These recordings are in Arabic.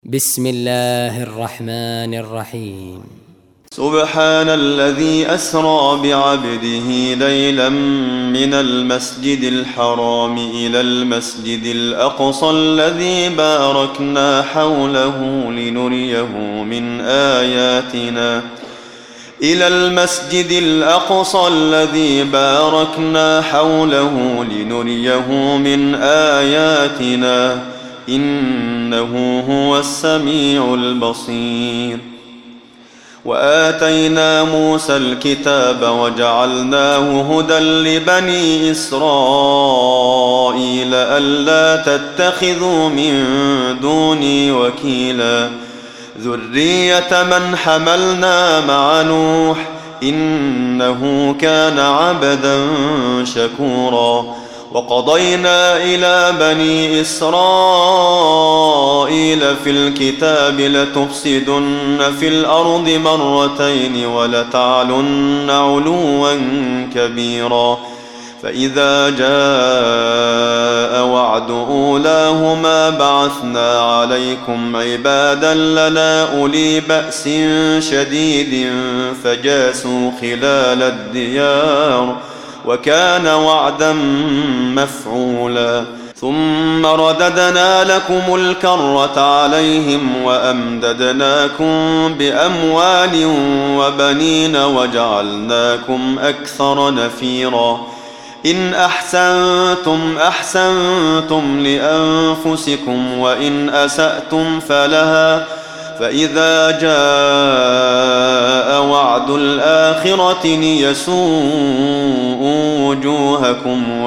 بسم الله الرحمن الرحيم. سبحان الذي أسرى بعبده ليلا من المسجد الحرام إلى المسجد الأقصى الذي باركنا حوله لنريه من آياتنا إلى المسجد الأقصى الذي باركنا حوله لنريه من آياتنا إنه هو السميع البصير. وآتينا موسى الكتاب وجعلناه هدى لبني إسرائيل ألا تتخذوا من دوني وكيلا ذرية من حملنا مع نوح إنه كان عبدا شكورا. وقضينا إلى بني إسرائيل في الكتاب لتفسدن في الأرض مرتين ولتعلن علوا كبيرا. فإذا جاء وعد أولاهما بعثنا عليكم عبادا لنا أولي بأس شديد فجاسوا خلال الديار وكان وعدا مفعولا. ثم رددنا لكم الكرة عليهم وأمددناكم بأموال وبنين وجعلناكم أكثر نفيرا. إن أحسنتم أحسنتم لأنفسكم وإن أسأتم فلها. فإذا جاء وعد الآخرة ليسوءوا وجوهكم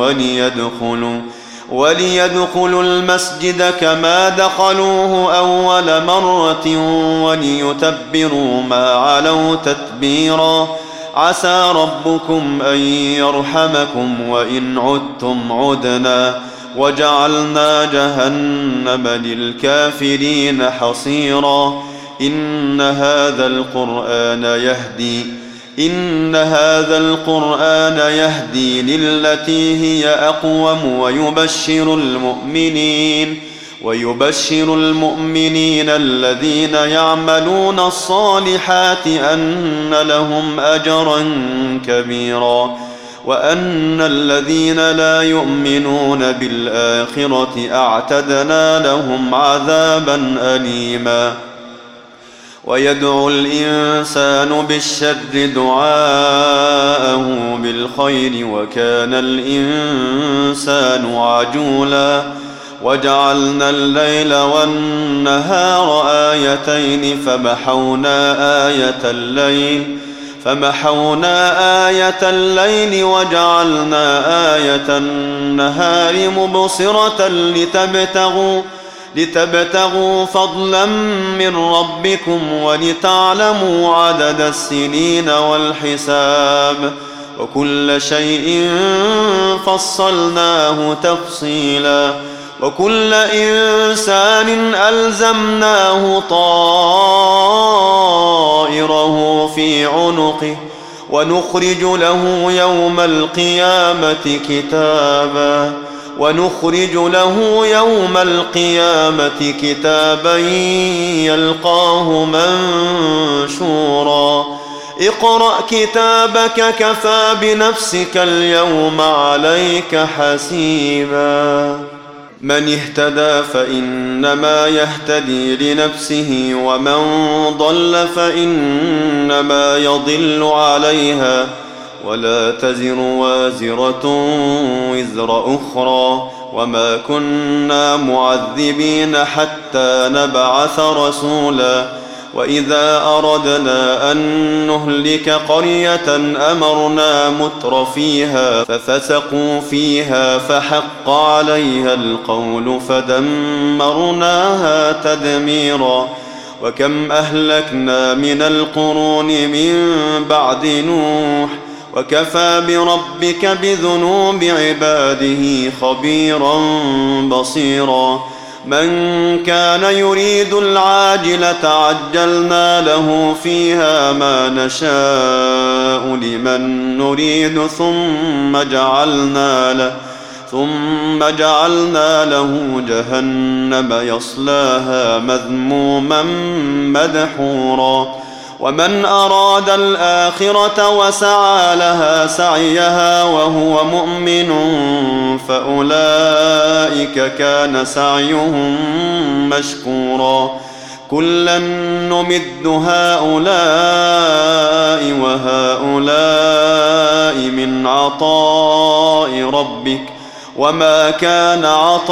وليدخلوا المسجد كما دخلوه أول مرة وليتبروا ما علوا تتبيرا. عسى ربكم أن يرحمكم وإن عدتم عدنا وجعلنا جهنم للكافرين حصيرا. إن هذا القرآن يهدي للتي هي أقوم ويبشر المؤمنين الذين يعملون الصالحات أن لهم أجرا كبيرا وأن الذين لا يؤمنون بالآخرة أعتدنا لهم عذابا أليما. ويدعو الإنسان بالشر دعاءه بالخير وكان الإنسان عجولا. وجعلنا الليل والنهار آيتين فمحونا آية الليل وجعلنا آية النهار مبصرة لتبتغوا فضلا من ربكم ولتعلموا عدد السنين والحساب وكل شيء فصلناه تفصيلا. وكل إنسان ألزمناه طائره في عنقه ونخرج له يوم القيامة كتابا يلقاه منشورا. اقرأ كتابك كفى بنفسك اليوم عليك حسيبا. من اهتدى فإنما يهتدي لنفسه ومن ضل فإنما يضل عليها ولا تزر وازرة وزر أخرى وما كنا معذبين حتى نبعث رسولا. وإذا أردنا أن نهلك قرية أمرنا متر فيها ففسقوا فيها فحق عليها القول فدمرناها تدميرا. وكم أهلكنا من القرون من بعد نوح وكفى بربك بذنوب عباده خبيرا بصيرا. من كان يريد العاجلة عجلنا له فيها ما نشاء لمن نريد ثم جعلنا له جهنم يصلاها مذموما مدحورا ومن أراد الآخرة وسعى لها سعيها وهو مؤمن فأولئك كان سعيهم مشكورا كلا نمد هؤلاء وهؤلاء من عطاء ربك وما كان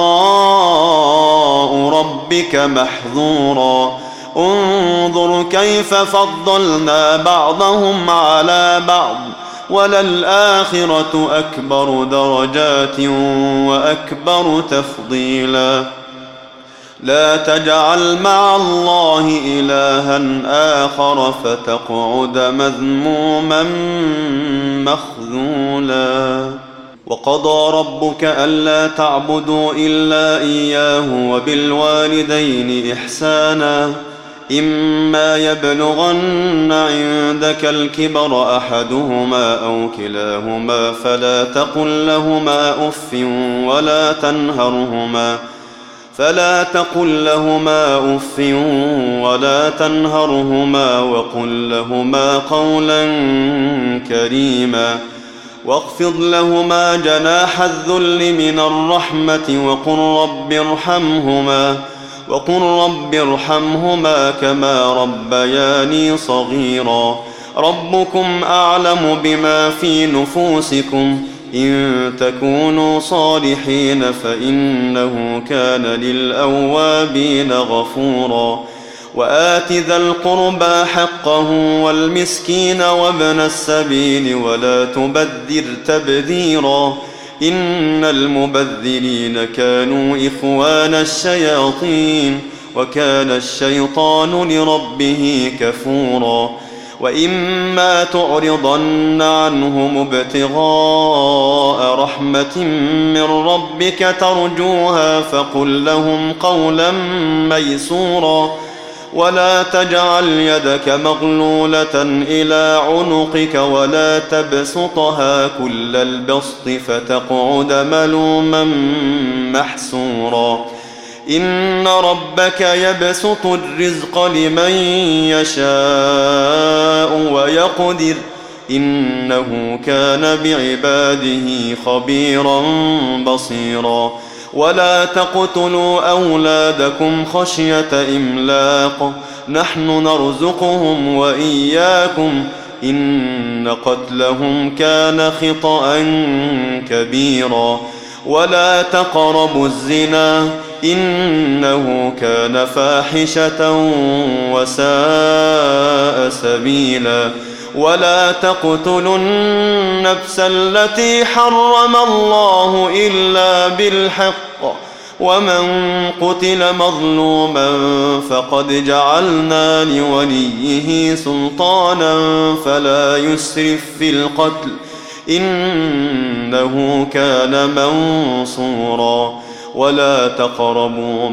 عطاء ربك محظورا انظر كيف فضلنا بعضهم على بعض وللآخرة أكبر درجات وأكبر تفضيلا لا تجعل مع الله إلها آخر فتقعد مذموما مخذولا وقضى ربك ألا تعبدوا إلا إياه وبالوالدين إحسانا إما يبلغن عندك الكبر أحدهما أو كلاهما فلا تقل لهما أف ولا تنهرهما وقل لهما قولا كريما واخفض لهما جناح الذل من الرحمة وقل رب ارحمهما كما ربياني صغيرا ربكم أعلم بما في نفوسكم إن تكونوا صالحين فإنه كان للأوابين غفورا وآت ذا القربى حقه والمسكين وابن السبيل ولا تبذر تبذيرا إن المبذرين كانوا إخوان الشياطين وكان الشيطان لربه كفورا وإما تعرضن عنهم ابتغاء رحمة من ربك ترجوها فقل لهم قولا ميسورا ولا تجعل يدك مغلولة إلى عنقك ولا تبسطها كل البسط فتقعد ملوما محسورا إن ربك يبسط الرزق لمن يشاء ويقدر إنه كان بعباده خبيرا بصيرا ولا تقتلوا أولادكم خشية إملاق نحن نرزقهم وإياكم إن قتلهم كان خطأ كبيرا ولا تقربوا الزنا إنه كان فاحشة وساء سبيلا ولا تقتلوا النفس التي حرم الله إلا بالحق ومن قتل مظلوما فقد جعلنا لوليه سلطانا فلا يسرف في القتل إنه كان منصورا ولا تقربوا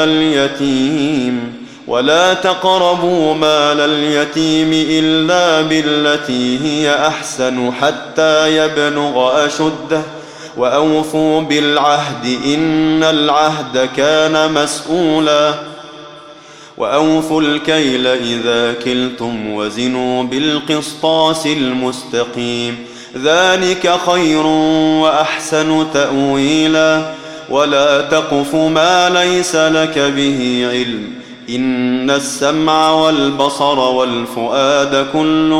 مال اليتيم إلا بالتي هي أحسن حتى يبلغ أشده وأوفوا بالعهد إن العهد كان مسؤولا وأوفوا الكيل إذا كلتم وزنوا بالقسطاس المستقيم ذلك خير وأحسن تأويلا ولا تقف ما ليس لك به علم إن السمع والبصر والفؤاد كل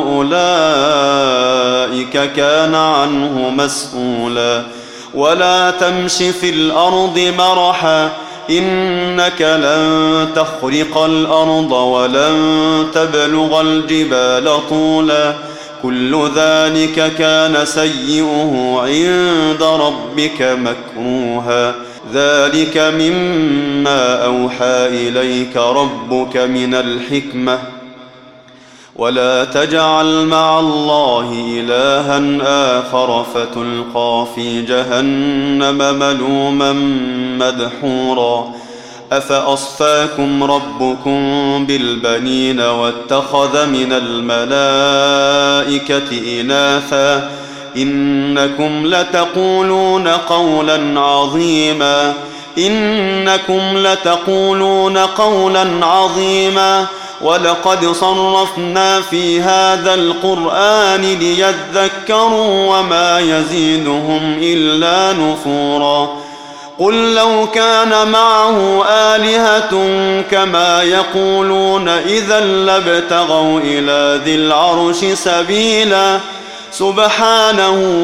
أولئك كان عنه مسؤولا ولا تمش في الأرض مرحا إنك لن تخرق الأرض ولن تبلغ الجبال طولا كل ذلك كان سيئه عند ربك مكروها ذلك مما أوحى إليك ربك من الحكمة ولا تجعل مع الله إلها آخر فتلقى في جهنم ملوما مدحورا أفأصفاكم ربكم بالبنين واتخذ من الملائكة إناثا إنكم لتقولون قولا عظيما ولقد صرفنا في هذا القرآن ليذكروا وما يزيدهم إلا نفورا قل لو كان معه آلهة كما يقولون إذا لابتغوا إلى ذي العرش سبيلا سبحانه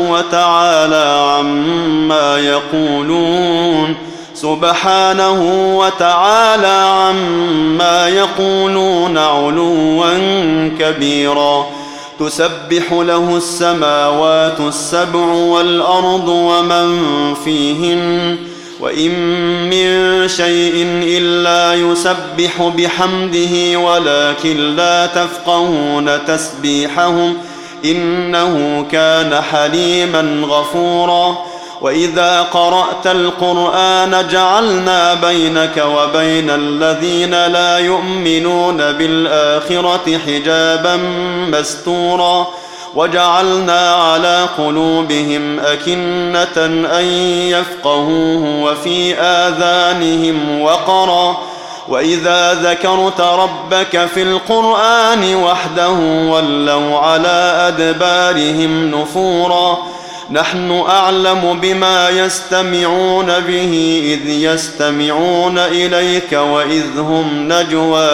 وتعالى عما يقولون علوا كبيرا تسبح له السماوات السبع والأرض ومن فيهن وإن من شيء إلا يسبح بحمده ولكن لا تفقهون تسبيحهم إنه كان حليما غفورا وإذا قرأت القرآن جعلنا بينك وبين الذين لا يؤمنون بالآخرة حجابا مستورا وجعلنا على قلوبهم أكنة أن يفقهوه وفي آذانهم وقرا وإذا ذكرت ربك في القرآن وحده ولوا على أدبارهم نفورا نحن أعلم بما يستمعون به إذ يستمعون إليك وإذ هم نجوى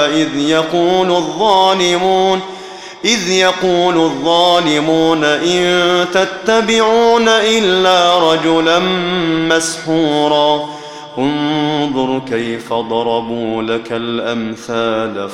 إذ يقول الظالمون إن تتبعون إلا رجلا مسحورا انظر كيف ضربوا لك الأمثال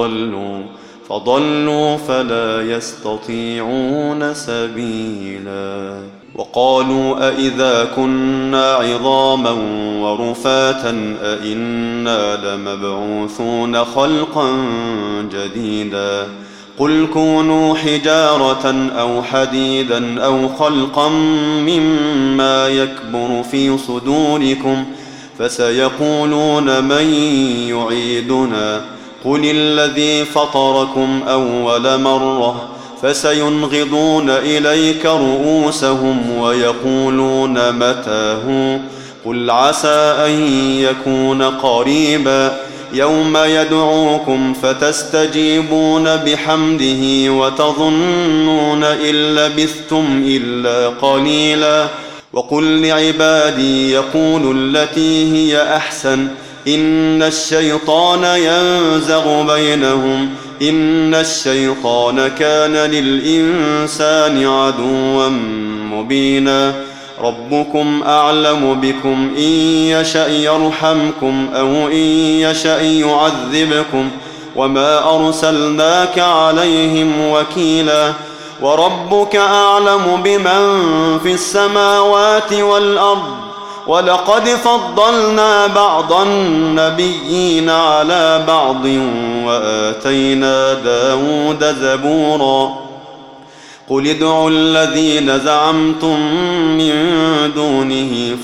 فضلوا فلا يستطيعون سبيلا وقالوا أئذا كنا عظاما ورفاتا أئنا لمبعوثون خلقا جديدا قل كونوا حجارة أو حديدا أو خلقا مما يكبر في صدوركم فسيقولون من يعيدنا قل الذي فطركم أول مرة فسينغضون إليك رؤوسهم ويقولون متى هو قل عسى أن يكون قريبا يوم يدعوكم فتستجيبون بحمده وتظنون إن لبثتم إلا قليلا وقل لعبادي يقولوا التي هي أحسن إن الشيطان ينزغ بينهم إن الشيطان كان للإنسان عدوا مبينا ربكم أعلم بكم إن يشأ يرحمكم أو إن يشأ يعذبكم وما أرسلناك عليهم وكيلا وربك أعلم بمن في السماوات والأرض ولقد فضلنا بعض النبيين على بعض وآتينا داود زبورا قل ادعوا الذين زعمتم من دونه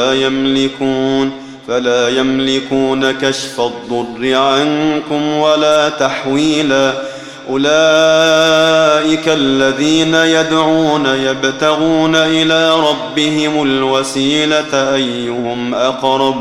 فلا يملكون كشف الضر عنكم ولا تحويلا أولئك الذين يدعون يبتغون إلى ربهم الوسيلة أيهم أقرب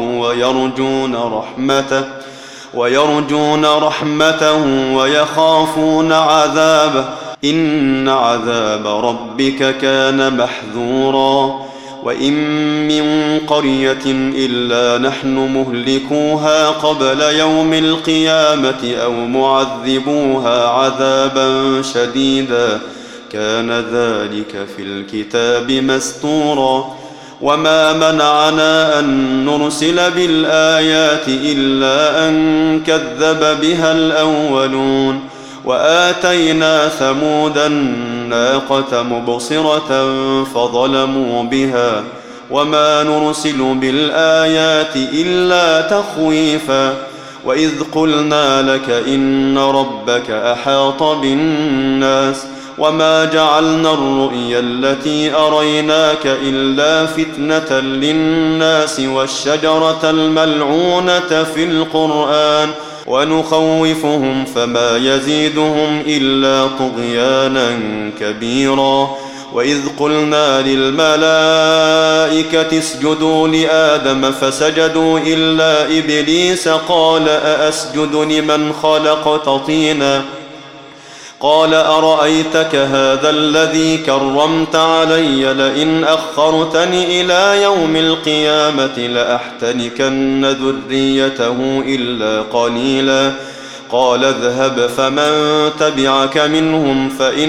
ويرجون رحمته ويخافون عذابه إن عذاب ربك كان محذورا وإن من قرية إلا نحن مهلكوها قبل يوم القيامة أو معذبوها عذابا شديدا كان ذلك في الكتاب مستورا وما منعنا أن نرسل بالآيات إلا أن كذب بها الأولون وآتينا ثمود الناقة مبصرة فظلموا بها وما نرسل بالآيات إلا تخويفا وإذ قلنا لك إن ربك أحاط بالناس وما جعلنا الرؤيا التي أريناك إلا فتنة للناس والشجرة الملعونة في القرآن ونخوفهم فما يزيدهم إلا طغيانا كبيرا وإذ قلنا للملائكة اسجدوا لآدم فسجدوا إلا إبليس قال أأسجد لمن خلقت طينا قال أرأيتك هذا الذي كرمت علي لئن أخرتني إلى يوم القيامة لأحتنكن ذريته إلا قليلا قال اذهب فمن تبعك منهم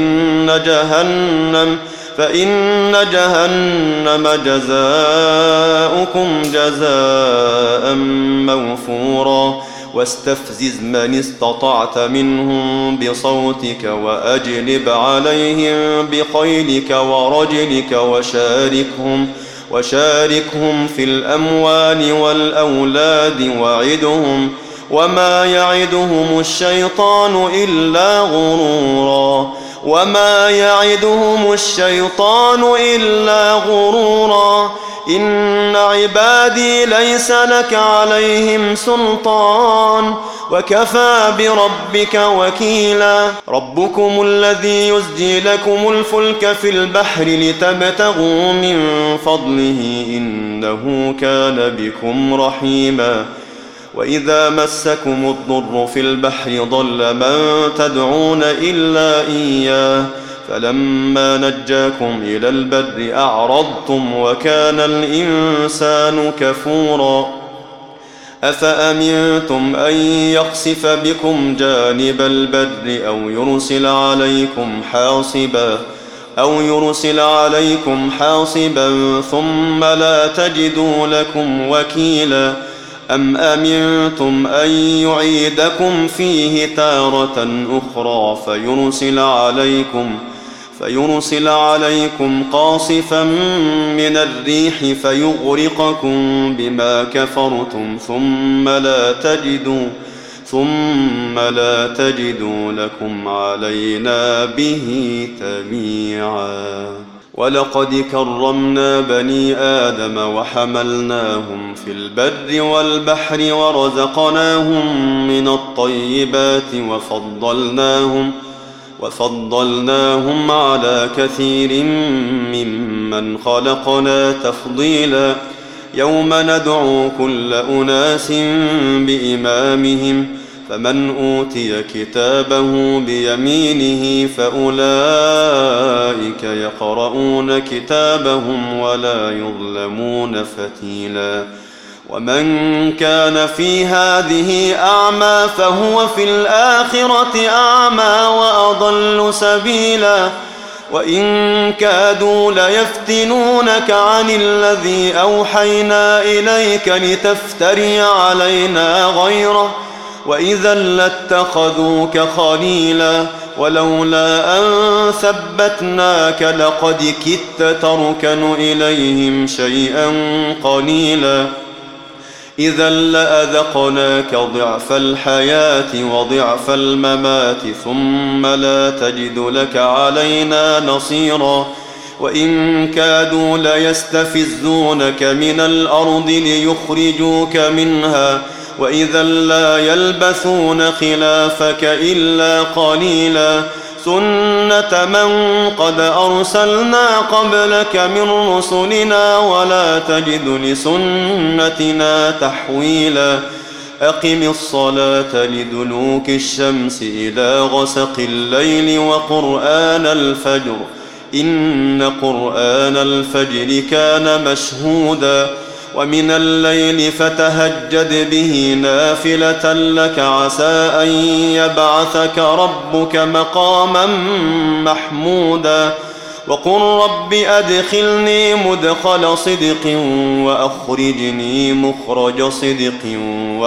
فإن جهنم جزاؤكم جزاء موفورا واستفزز من استطعت منهم بصوتك وأجلب عليهم بخيلك ورجلك وشاركهم في الأموال والأولاد وعدهم وما يعدهم الشيطان إلا غرورا إن عبادي ليس لك عليهم سلطان وكفى بربك وكيلا ربكم الذي يزجي لكم الفلك في البحر لتبتغوا من فضله إنه كان بكم رحيما وإذا مسكم الضر في البحر ضل من تدعون إلا إياه فلما نجاكم إلى البر أعرضتم وكان الإنسان كفورا أفأمنتم أن يخسف بكم جانب البر أو يرسل عليكم حاصبا ثم لا تجدوا لكم وكيلا أم أمنتم أن يعيدكم فيه تارة أخرى فيرسل عليكم قاصفا من الريح فيغرقكم بما كفرتم ثم لا تجدوا لكم علينا به تبيعا ولقد كرمنا بني آدم وحملناهم في البر والبحر ورزقناهم من الطيبات وفضلناهم على كثير ممن خلقنا تفضيلا يوم ندعو كل أناس بإمامهم فمن أوتي كتابه بيمينه فأولئك يقرؤون كتابهم ولا يظلمون فتيلا ومن كان في هذه أعمى فهو في الآخرة أعمى وأضل سبيلا وإن كادوا ليفتنونك عن الذي أوحينا إليك لتفتري علينا غيره وإذا لاتخذوك خليلا ولولا أن ثبتناك لقد كدت تركن إليهم شيئا قليلا إذا لأذقناك ضعف الحياة وضعف الممات ثم لا تجد لك علينا نصيرا وإن كادوا ليستفزونك من الأرض ليخرجوك منها وإذا لا يلبثون خلافك إلا قليلا سنة من قد أرسلنا قبلك من رسلنا ولا تجد لسنتنا تحويلا أقم الصلاة لدلوك الشمس إلى غسق الليل وقرآن الفجر إن قرآن الفجر كان مشهودا ومن الليل فتهجد به نافلة لك عسى أن يبعثك ربك مقاما محمودا وقل رب أدخلني مدخل صدق وأخرجني مخرج صدق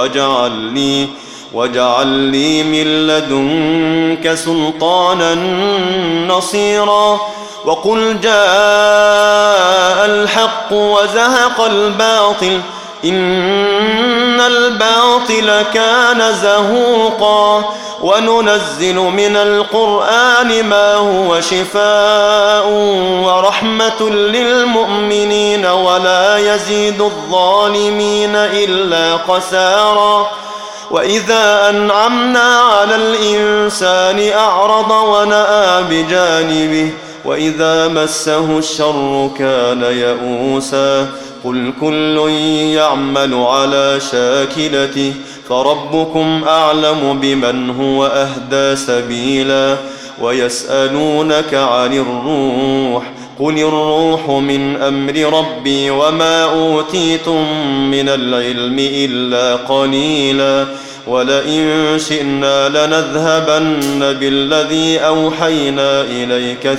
واجعل لي من لدنك سلطانا نصيرا وقل جاء الحق وزهق الباطل إن الباطل كان زهوقا وننزل من القرآن ما هو شفاء ورحمة للمؤمنين ولا يزيد الظالمين إلا خسارا وإذا أنعمنا على الإنسان أعرض ونأى بجانبه وإذا مسه الشر كان يئوسا قل كل يعمل على شاكلته فربكم أعلم بمن هو أهدى سبيلا ويسألونك عن الروح قل الروح من أمر ربي وما أوتيتم من العلم إلا قليلا ولئن شئنا لنذهبن بالذي أوحينا إليك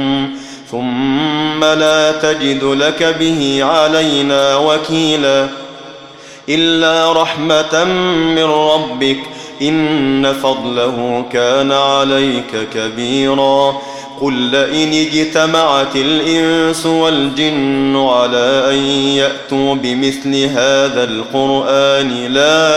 ثم لا تجد لك به علينا وكيلا إلا رحمة من ربك إن فضله كان عليك كبيرا قل لئن اجتمعت الإنس والجن على أن يأتوا بمثل هذا القرآن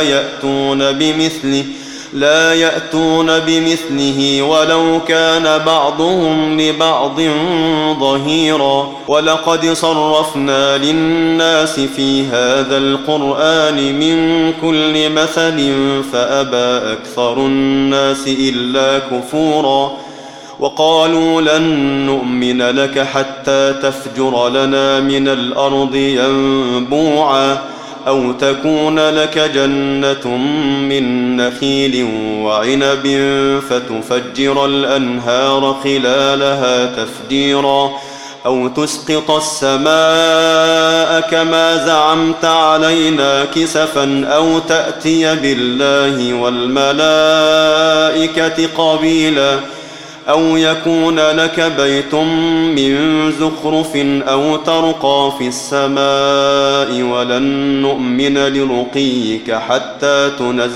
لا يأتون بمثله ولو كان بعضهم لبعض ظهيرا ولقد صرفنا للناس في هذا القرآن من كل مثل فأبى أكثر الناس إلا كفورا وقالوا لن نؤمن لك حتى تفجر لنا من الأرض ينبوعا أو تكون لك جنة من نخيل وعنب فتفجر الأنهار خلالها تفجيرا أو تسقط السماء كما زعمت علينا كسفا أو تأتي بالله والملائكة قبيلا أو يكون لك بيت من زخرف أو ترقى في السماء ولن نؤمن لرقيك حتى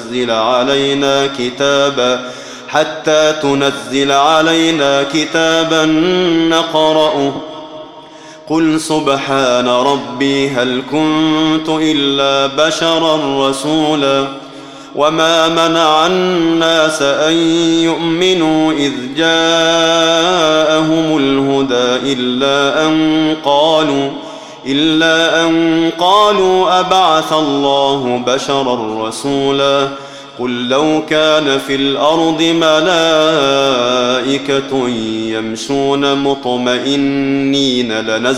تنزل علينا كتابا نقرأه قل سبحان ربي هل كنت إلا بشرا رسولا وما منع الناس أن يؤمنوا إذ جاءهم الهدى إلا أن قالوا أبعث الله بشرا رسولا قل لو كان في الأرض ملائكة يمشون مطمئنين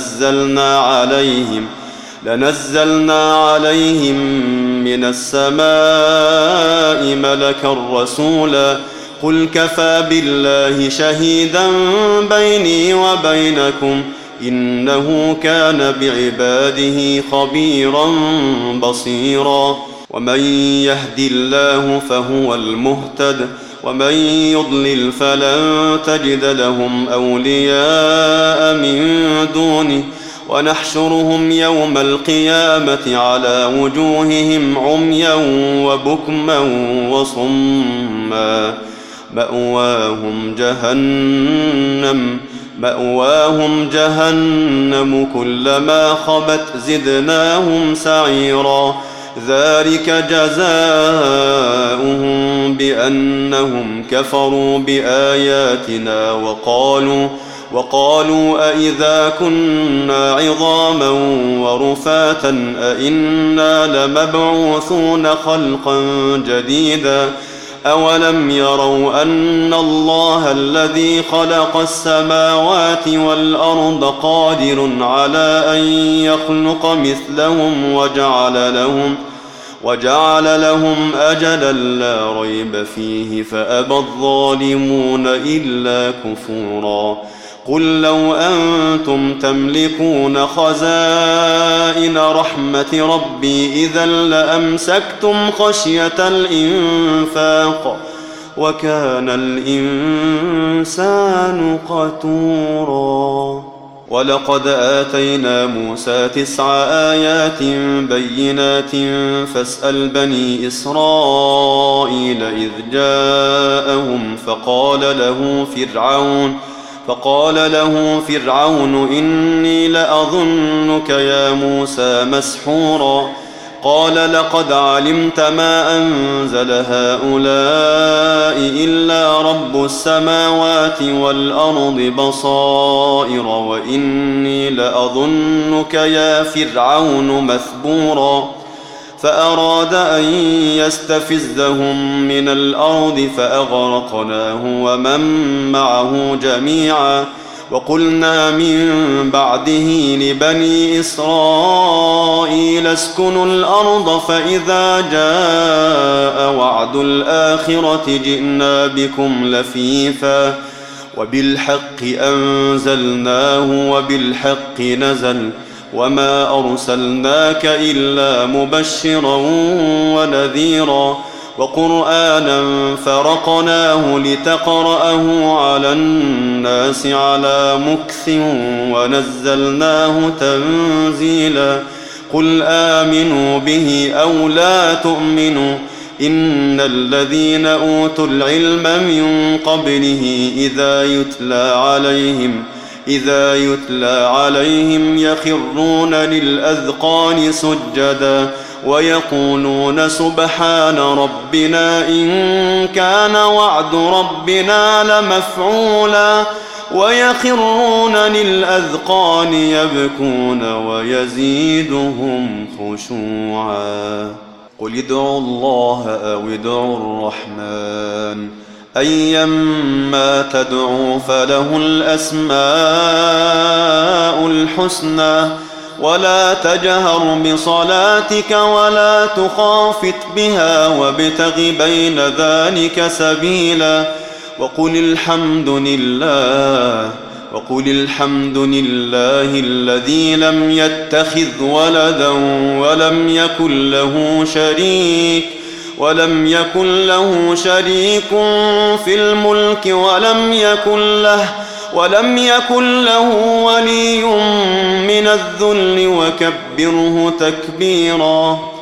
لنزلنا عليهم من السماء ملكا رسولا قل كفى بالله شهيدا بيني وبينكم إنه كان بعباده خبيرا بصيرا ومن يهد الله فهو المهتد ومن يضلل فلن تجد لهم أولياء من دونه ونحشرهم يوم القيامة على وجوههم عميا وبكما وصما مأواهم جهنم كلما خبت زدناهم سعيرا ذلك جزاؤهم بأنهم كفروا بآياتنا وقالوا أئذا كنا عظاما ورفاتا أئنا لمبعوثون خلقا جديدا أولم يروا أن الله الذي خلق السماوات والأرض قادر على أن يخلق مثلهم وجعل لهم أجلا لا ريب فيه فأبى الظالمون إلا كفورا قل لو أنتم تملكون خزائن رحمة ربي إذا لأمسكتم خشية الإنفاق وكان الإنسان قتورا ولقد آتينا موسى 9 آيات بينات فاسأل بني إسرائيل إذ جاءهم فقال له فرعون إني لأظنك يا موسى مسحورا قال لقد علمت ما أنزل هؤلاء إلا رب السماوات والأرض بصائر وإني لأظنك يا فرعون مثبورا فأراد أن يستفزهم من الأرض فأغرقناه ومن معه جميعا وقلنا من بعده لبني إسرائيل اسكنوا الأرض فإذا جاء وعد الآخرة جئنا بكم لفيفا وبالحق أنزلناه وبالحق نزل وما أرسلناك إلا مبشرا ونذيرا وقرآنا فرقناه لتقرأه على الناس على مكث ونزلناه تنزيلا قل آمنوا به أو لا تؤمنوا إن الذين أوتوا العلم من قبله إذا يتلى عليهم يخرون للأذقان سجدا ويقولون سبحان ربنا إن كان وعد ربنا لمفعولا ويخرون للأذقان يبكون ويزيدهم خشوعا قل ادعوا الله أو ادعوا الرحمن أيما تدعوا فله الأسماء الحسنى ولا تجهر بصلاتك ولا تخافت بها وابتغ بين ذلك سبيلا وقل الحمد لله الذي لم يتخذ ولدا ولم يكن له شريك في الملك ولم يكن له ولي من الذل وكبره تكبيرا